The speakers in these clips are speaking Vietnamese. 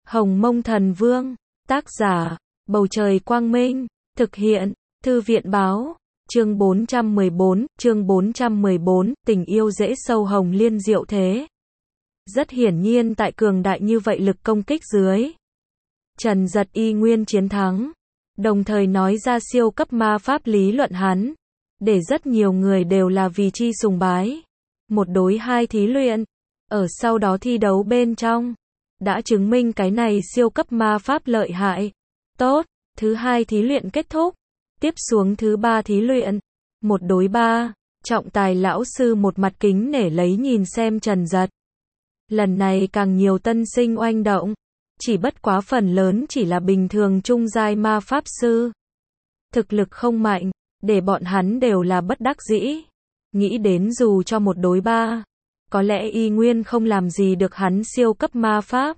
Hồng Mông Thần Vương, tác giả, Bầu Trời Quang Minh, thực hiện, Thư viện Báo, chương 414, tình yêu dễ sâu hồng liên diệu thế. Rất hiển nhiên tại cường đại như vậy lực công kích dưới, Trần Giật y nguyên chiến thắng, đồng thời nói ra siêu cấp ma pháp lý luận hắn, để rất nhiều người đều là vì chi sùng bái. Một đối hai thí luyện, ở sau đó thi đấu bên trong, đã chứng minh cái này siêu cấp ma pháp lợi hại. Tốt, thứ hai thí luyện kết thúc, tiếp xuống thứ ba thí luyện, một đối ba, trọng tài lão sư một mặt kính nể lấy nhìn xem Trần Giật. Lần này càng nhiều tân sinh oanh động, chỉ bất quá phần lớn chỉ là bình thường trung giai ma pháp sư. Thực lực không mạnh, để bọn hắn đều là bất đắc dĩ. Nghĩ đến dù cho một đối ba, có lẽ y nguyên không làm gì được hắn siêu cấp ma pháp.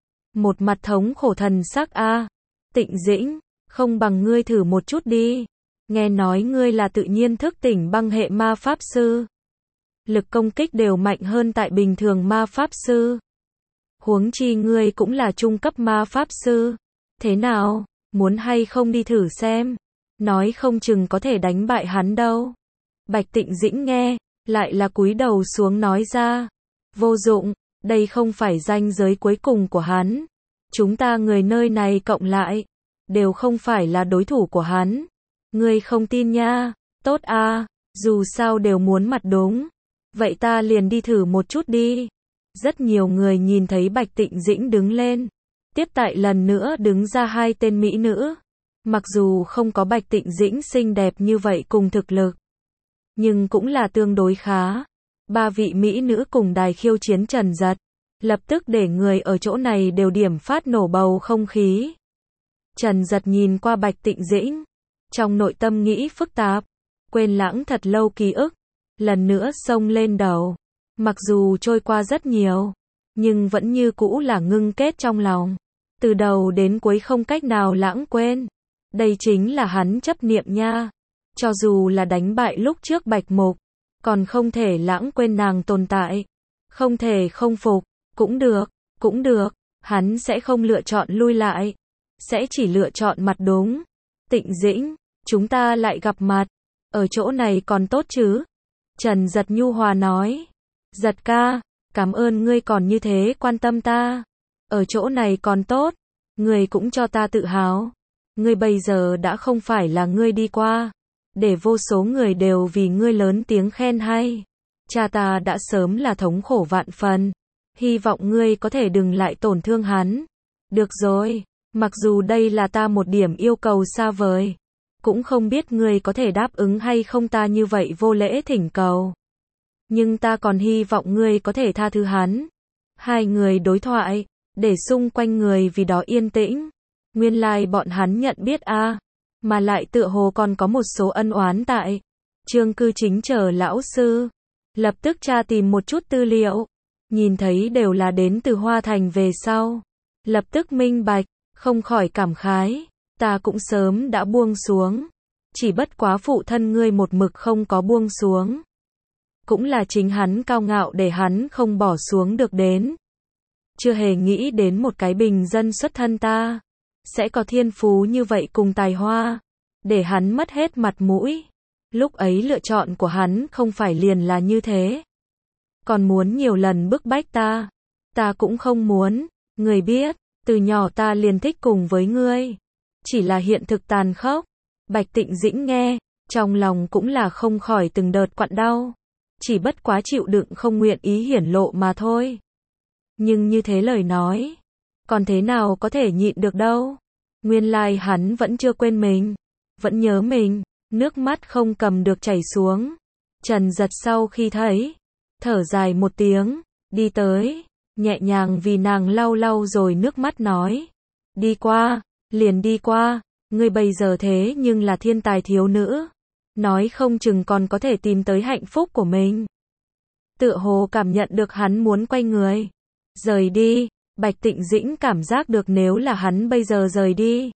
Một mặt thống khổ thần sắc a, Tịnh Dĩnh, không bằng ngươi thử một chút đi. Nghe nói ngươi là tự nhiên thức tỉnh băng hệ ma pháp sư. Lực công kích đều mạnh hơn tại bình thường ma pháp sư. Huống chi ngươi cũng là trung cấp ma pháp sư. Thế nào, muốn hay không đi thử xem? Nói không chừng có thể đánh bại hắn đâu. Bạch Tịnh Dĩnh nghe, lại là cúi đầu xuống nói ra. Vô dụng, đây không phải ranh giới cuối cùng của hắn. Chúng ta người nơi này cộng lại, đều không phải là đối thủ của hắn. Ngươi không tin nha? Tốt a, dù sao đều muốn mặt đúng. Vậy ta liền đi thử một chút đi. Rất nhiều người nhìn thấy Bạch Tịnh Dĩnh đứng lên. Tiếp tại lần nữa đứng ra hai tên mỹ nữ. Mặc dù không có Bạch Tịnh Dĩnh xinh đẹp như vậy cùng thực lực, nhưng cũng là tương đối khá. Ba vị mỹ nữ cùng đài khiêu chiến Trần Giật, lập tức để người ở chỗ này đều điểm phát nổ bầu không khí. Trần Giật nhìn qua Bạch Tịnh Dĩnh, trong nội tâm nghĩ phức tạp, quên lãng thật lâu ký ức, lần nữa xông lên đầu. Mặc dù trôi qua rất nhiều, nhưng vẫn như cũ là ngưng kết trong lòng. Từ đầu đến cuối không cách nào lãng quên. Đây chính là hắn chấp niệm nha. Cho dù là đánh bại lúc trước Bạch Mục, còn không thể lãng quên nàng tồn tại. Không thể không phục, cũng được, hắn sẽ không lựa chọn lui lại, sẽ chỉ lựa chọn mặt đúng. Tịnh Dĩnh, chúng ta lại gặp mặt, ở chỗ này còn tốt chứ? Trần Giật nhu hòa nói. Giật ca, cảm ơn ngươi còn như thế quan tâm ta. Ở chỗ này còn tốt, ngươi cũng cho ta tự hào. Ngươi bây giờ đã không phải là ngươi đi qua, để vô số người đều vì ngươi lớn tiếng khen hay. Cha ta đã sớm là thống khổ vạn phần, hy vọng ngươi có thể đừng lại tổn thương hắn. Được rồi, mặc dù đây là ta một điểm yêu cầu xa vời, cũng không biết ngươi có thể đáp ứng hay không ta như vậy vô lễ thỉnh cầu. Nhưng ta còn hy vọng ngươi có thể tha thứ hắn. Hai người đối thoại, để xung quanh người vì đó yên tĩnh. Nguyên lai bọn hắn nhận biết a, mà lại tựa hồ còn có một số ân oán tại. Trương Cư Chính chờ lão sư, lập tức tra tìm một chút tư liệu, nhìn thấy đều là đến từ Hoa Thành về sau, lập tức minh bạch, không khỏi cảm khái, ta cũng sớm đã buông xuống, chỉ bất quá phụ thân ngươi một mực không có buông xuống. Cũng là chính hắn cao ngạo để hắn không bỏ xuống được đến. Chưa hề nghĩ đến một cái bình dân xuất thân ta sẽ có thiên phú như vậy cùng tài hoa, để hắn mất hết mặt mũi. Lúc ấy lựa chọn của hắn không phải liền là như thế. Còn muốn nhiều lần bức bách ta. Ta cũng không muốn, người biết, từ nhỏ ta liền thích cùng với ngươi. Chỉ là hiện thực tàn khốc. Bạch Tịnh Dĩnh nghe, trong lòng cũng là không khỏi từng đợt quặn đau. Chỉ bất quá chịu đựng không nguyện ý hiển lộ mà thôi. Nhưng như thế lời nói, còn thế nào có thể nhịn được đâu. Nguyên lai hắn vẫn chưa quên mình, vẫn nhớ mình, nước mắt không cầm được chảy xuống. Trần Giật sau khi thấy, thở dài một tiếng, đi tới, nhẹ nhàng vì nàng lau lau rồi nước mắt nói. Đi qua, liền đi qua, ngươi bây giờ thế nhưng là thiên tài thiếu nữ. Nói không chừng còn có thể tìm tới hạnh phúc của mình. Tựa hồ cảm nhận được hắn muốn quay người, rời đi. Bạch Tịnh Dĩnh cảm giác được nếu là hắn bây giờ rời đi,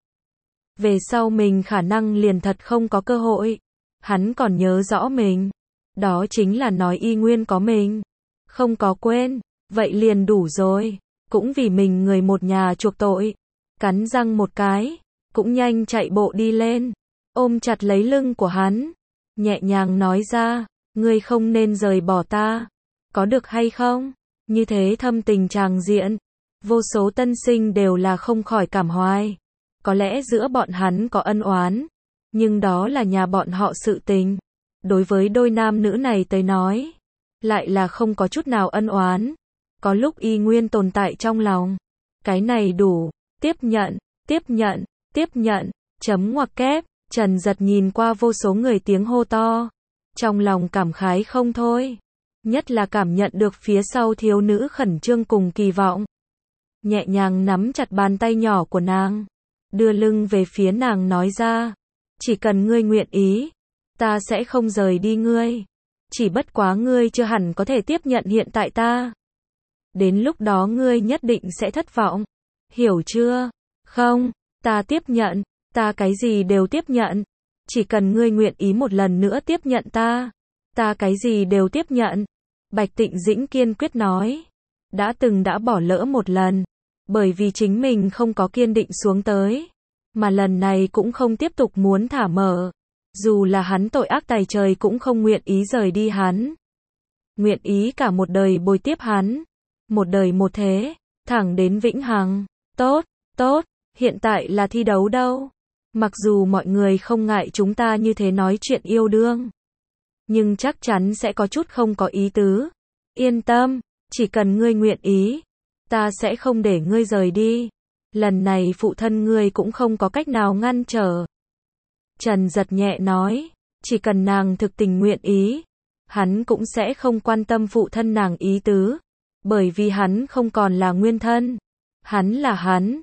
về sau mình khả năng liền thật không có cơ hội. Hắn còn nhớ rõ mình, đó chính là nói y nguyên có mình, không có quên, vậy liền đủ rồi. cũng vì mình người một nhà chuộc tội. Cắn răng một cái, cũng nhanh chạy bộ đi lên, ôm chặt lấy lưng của hắn, nhẹ nhàng nói ra, ngươi không nên rời bỏ ta, có được hay không? Như thế thâm tình tràng diện, vô số tân sinh đều là không khỏi cảm hoài. Có lẽ giữa bọn hắn có ân oán, nhưng đó là nhà bọn họ sự tình. Đối với đôi nam nữ này tới nói, lại là không có chút nào ân oán, có lúc y nguyên tồn tại trong lòng. Cái này đủ, tiếp nhận, tiếp nhận, tiếp nhận, chấm ngoặc kép. Trần Giật nhìn qua vô số người tiếng hô to, trong lòng cảm khái không thôi, nhất là cảm nhận được phía sau thiếu nữ khẩn trương cùng kỳ vọng. Nhẹ nhàng nắm chặt bàn tay nhỏ của nàng, đưa lưng về phía nàng nói ra, chỉ cần ngươi nguyện ý, ta sẽ không rời đi ngươi, chỉ bất quá ngươi chưa hẳn có thể tiếp nhận hiện tại ta. Đến lúc đó ngươi nhất định sẽ thất vọng, hiểu chưa? Không, ta tiếp nhận, ta cái gì đều tiếp nhận, chỉ cần ngươi nguyện ý một lần nữa tiếp nhận ta cái gì đều tiếp nhận. Bạch Tịnh Dĩnh kiên quyết nói, đã bỏ lỡ một lần, bởi vì chính mình không có kiên định xuống tới, mà lần này cũng không tiếp tục muốn thả mở, dù là hắn tội ác tày trời cũng không nguyện ý rời đi hắn, nguyện ý cả một đời bồi tiếp hắn, một đời một thế, thẳng đến vĩnh hằng. Tốt, tốt, hiện tại là thi đấu đâu, mặc dù mọi người không ngại chúng ta như thế nói chuyện yêu đương, nhưng chắc chắn sẽ có chút không có ý tứ. Yên tâm, chỉ cần ngươi nguyện ý, ta sẽ không để ngươi rời đi. Lần này phụ thân ngươi cũng không có cách nào ngăn trở. Trần Giật nhẹ nói, chỉ cần nàng thực tình nguyện ý, hắn cũng sẽ không quan tâm phụ thân nàng ý tứ, bởi vì hắn không còn là nguyên thân. Hắn là hắn,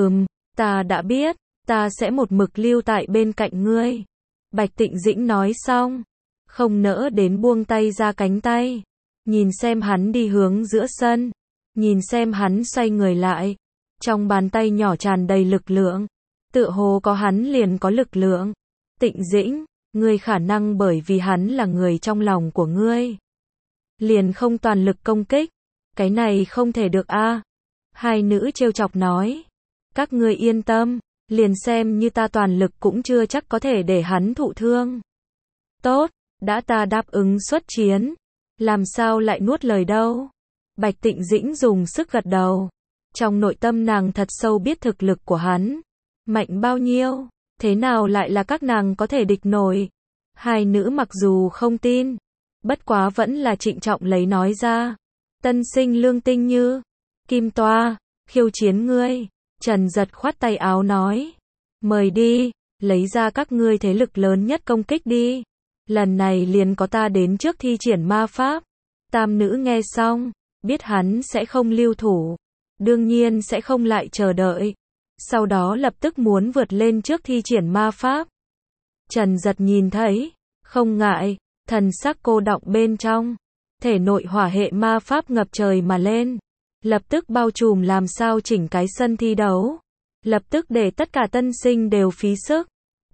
ta đã biết, ta sẽ một mực lưu tại bên cạnh ngươi. Bạch Tịnh Dĩnh nói xong, không nỡ đến buông tay ra cánh tay, nhìn xem hắn đi hướng giữa sân, nhìn xem hắn xoay người lại, trong bàn tay nhỏ tràn đầy lực lượng, tựa hồ có hắn liền có lực lượng. Tịnh Dĩnh, ngươi khả năng bởi vì hắn là người trong lòng của ngươi, liền không toàn lực công kích, cái này không thể được a. Hai nữ trêu chọc nói, các ngươi yên tâm, liền xem như ta toàn lực cũng chưa chắc có thể để hắn thụ thương. Tốt, đã ta đáp ứng xuất chiến, làm sao lại nuốt lời đâu. Bạch Tịnh Dĩnh dùng sức gật đầu, trong nội tâm nàng thật sâu biết thực lực của hắn mạnh bao nhiêu, thế nào lại là các nàng có thể địch nổi. Hai nữ mặc dù không tin, bất quá vẫn là trịnh trọng lấy nói ra, tân sinh Lương Tinh Như, Kim Toa, khiêu chiến ngươi. Trần Giật khoát tay áo nói, mời đi, lấy ra các ngươi thế lực lớn nhất công kích đi, lần này liền có ta đến trước thi triển ma pháp. Tam nữ nghe xong, biết hắn sẽ không lưu thủ, đương nhiên sẽ không lại chờ đợi, sau đó lập tức muốn vượt lên trước thi triển ma pháp. Trần Giật nhìn thấy, không ngại, thần sắc cô đọng bên trong, thể nội hỏa hệ ma pháp ngập trời mà lên, lập tức bao trùm làm sao chỉnh cái sân thi đấu, lập tức để tất cả tân sinh đều phí sức.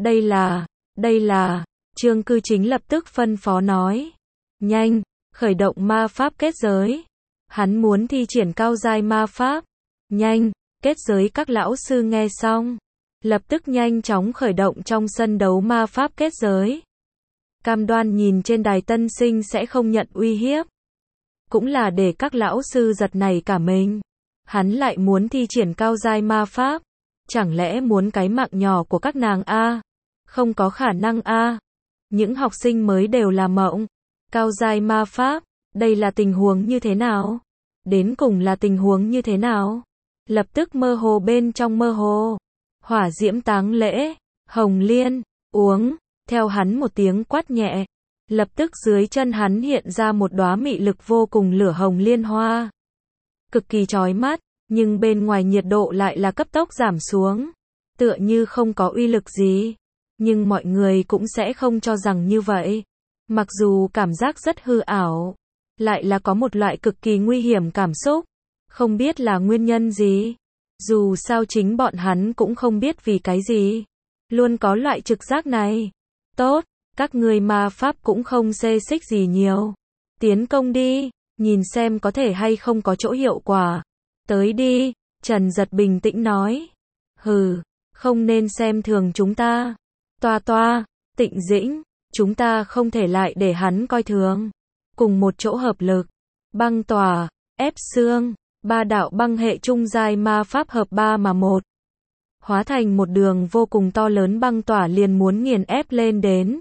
Đây là, Trương Cư Chính lập tức phân phó nói, nhanh, khởi động ma pháp kết giới. Hắn muốn thi triển cao giai ma pháp, nhanh, kết giới. Các lão sư nghe xong, lập tức nhanh chóng khởi động trong sân đấu ma pháp kết giới. Cam đoan nhìn trên đài tân sinh sẽ không nhận uy hiếp. Cũng là để các lão sư giật nảy cả mình. Hắn lại muốn thi triển cao giai ma pháp, chẳng lẽ muốn cái mạng nhỏ của các nàng a? Không có khả năng a. Những học sinh mới đều là mộng. Cao giai ma pháp, đây là tình huống như thế nào? Đến cùng là tình huống như thế nào? Lập tức mơ hồ bên trong mơ hồ. Hỏa diễm táng lễ, Hồng Liên, uống, theo hắn một tiếng quát nhẹ. Lập tức dưới chân hắn hiện ra một đóa mị lực vô cùng lửa hồng liên hoa. Cực kỳ chói mắt, nhưng bên ngoài nhiệt độ lại là cấp tốc giảm xuống. Tựa như không có uy lực gì. Nhưng mọi người cũng sẽ không cho rằng như vậy. Mặc dù cảm giác rất hư ảo, lại là có một loại cực kỳ nguy hiểm cảm xúc. Không biết là nguyên nhân gì. Dù sao chính bọn hắn cũng không biết vì cái gì. Luôn có loại trực giác này. Tốt, các ngươi ma pháp cũng không xê xích gì nhiều. Tiến công đi, nhìn xem có thể hay không có chỗ hiệu quả. Tới đi, Trần Giật bình tĩnh nói. Hừ, không nên xem thường chúng ta. Toa toa, Tịnh Dĩnh, chúng ta không thể lại để hắn coi thường. Cùng một chỗ hợp lực, băng tỏa, ép xương, ba đạo băng hệ trung giai ma pháp hợp ba mà một. Hóa thành một đường vô cùng to lớn băng tỏa liền muốn nghiền ép lên đến.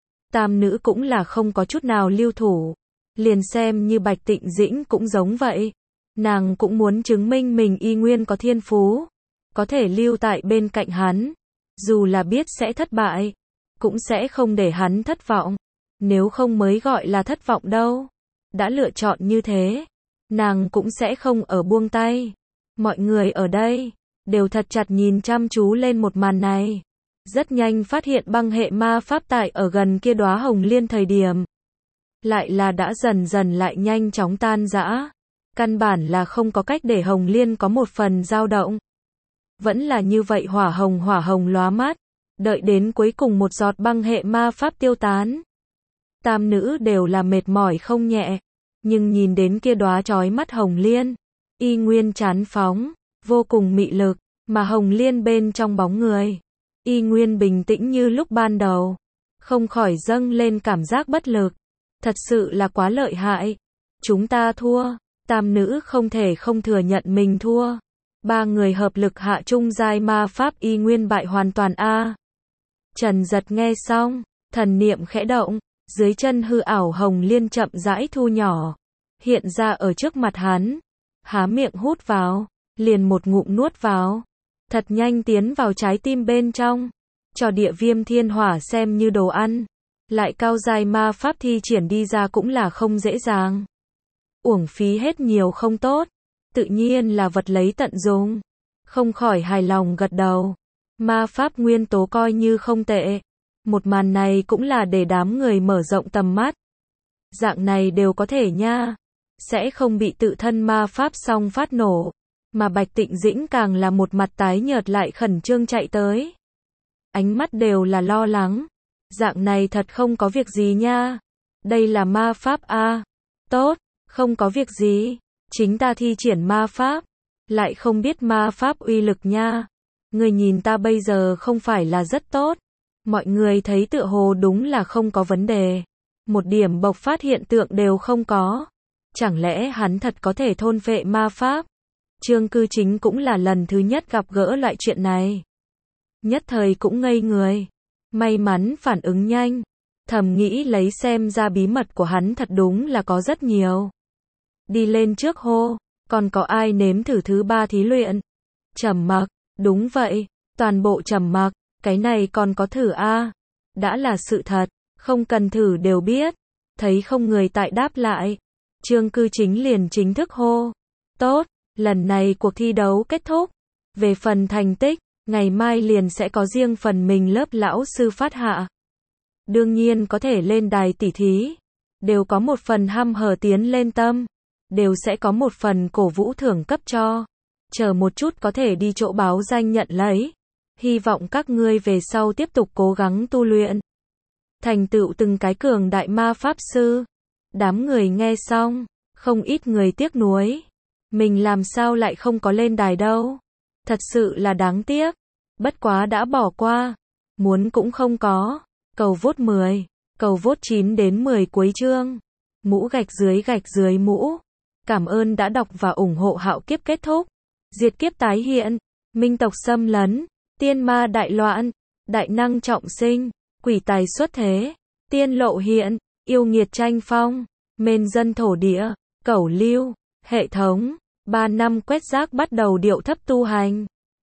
Tam nữ cũng là không có chút nào lưu thủ. Liền xem như Bạch Tịnh Dĩnh cũng giống vậy. Nàng cũng muốn chứng minh mình y nguyên có thiên phú. Có thể lưu tại bên cạnh hắn. Dù là biết sẽ thất bại. Cũng sẽ không để hắn thất vọng. Nếu không mới gọi là thất vọng đâu. Đã lựa chọn như thế. Nàng cũng sẽ không ở buông tay. Mọi người ở đây đều thật chặt nhìn chăm chú lên một màn này. Rất nhanh phát hiện băng hệ ma pháp tại ở gần kia đóa hồng liên thời điểm. Lại là đã dần dần lại nhanh chóng tan rã. Căn bản là không có cách để hồng liên có một phần dao động. Vẫn là như vậy hỏa hồng lóa mắt. Đợi đến cuối cùng một giọt băng hệ ma pháp tiêu tán. Tam nữ đều là mệt mỏi không nhẹ. Nhưng nhìn đến kia đóa chói mắt hồng liên. Y nguyên chán phóng. Vô cùng mị lực. Mà hồng liên bên trong bóng người. Y nguyên bình tĩnh như lúc ban đầu. Không khỏi dâng lên cảm giác bất lực. Thật sự là quá lợi hại. Chúng ta thua. Tam nữ không thể không thừa nhận mình thua. Ba người hợp lực hạ trung giai ma pháp y nguyên bại hoàn toàn a. Trần Giật nghe xong, thần niệm khẽ động, dưới chân hư ảo hồng liên chậm rãi thu nhỏ, hiện ra ở trước mặt hắn. Há miệng hút vào, liền một ngụm nuốt vào. Thật nhanh tiến vào trái tim bên trong. Cho địa viêm thiên hỏa xem như đồ ăn. Lại cao giai ma pháp thi triển đi ra cũng là không dễ dàng. Uổng phí hết nhiều không tốt. Tự nhiên là vật lấy tận dụng. Không khỏi hài lòng gật đầu. Ma pháp nguyên tố coi như không tệ. Một màn này cũng là để đám người mở rộng tầm mắt. Dạng này đều có thể nha. Sẽ không bị tự thân ma pháp xong phát nổ. Mà Bạch Tịnh Dĩnh càng là một mặt tái nhợt lại khẩn trương chạy tới. Ánh mắt đều là lo lắng. Dạng này thật không có việc gì nha. Đây là ma pháp a. Tốt, không có việc gì. Chính ta thi triển ma pháp. Lại không biết ma pháp uy lực nha. Người nhìn ta bây giờ không phải là rất tốt. Mọi người thấy tựa hồ đúng là không có vấn đề. Một điểm bộc phát hiện tượng đều không có. Chẳng lẽ hắn thật có thể thôn phệ ma pháp? Trương Cư Chính cũng là lần thứ nhất gặp gỡ loại chuyện này. Nhất thời cũng ngây người. May mắn phản ứng nhanh. Thầm nghĩ lấy xem ra bí mật của hắn thật đúng là có rất nhiều. Đi lên trước hô. Còn có ai nếm thử thứ ba thí luyện? Trầm mặc. Đúng vậy. Toàn bộ trầm mặc. Cái này còn có thử a? Đã là sự thật. Không cần thử đều biết. Thấy không người tại đáp lại. Trương Cư Chính liền chính thức hô. Tốt. Lần này cuộc thi đấu kết thúc. Về phần thành tích, ngày mai liền sẽ có riêng phần mình lớp lão sư phát hạ. Đương nhiên có thể lên đài tỉ thí. Đều có một phần hăm hở tiến lên tâm. Đều sẽ có một phần cổ vũ thưởng cấp cho. Chờ một chút có thể đi chỗ báo danh nhận lấy. Hy vọng các ngươi về sau tiếp tục cố gắng tu luyện. Thành tựu từng cái cường đại ma pháp sư. Đám người nghe xong, không ít người tiếc nuối. Mình làm sao lại không có lên đài đâu. Thật sự là đáng tiếc. Bất quá đã bỏ qua. Muốn cũng không có. Cầu vote 10. Cầu vote 9 đến 10 cuối chương. Mũ gạch dưới mũ. Cảm ơn đã đọc và ủng hộ Hạo Kiếp kết thúc. Diệt kiếp tái hiện. Minh tộc xâm lấn. Tiên ma đại loạn. Đại năng trọng sinh. Quỷ tài xuất thế. Tiên lộ hiện. Yêu nghiệt tranh phong. Mên dân thổ địa. Cẩu lưu. Hệ thống. 3 năm quét rác bắt đầu điệu thấp tu hành.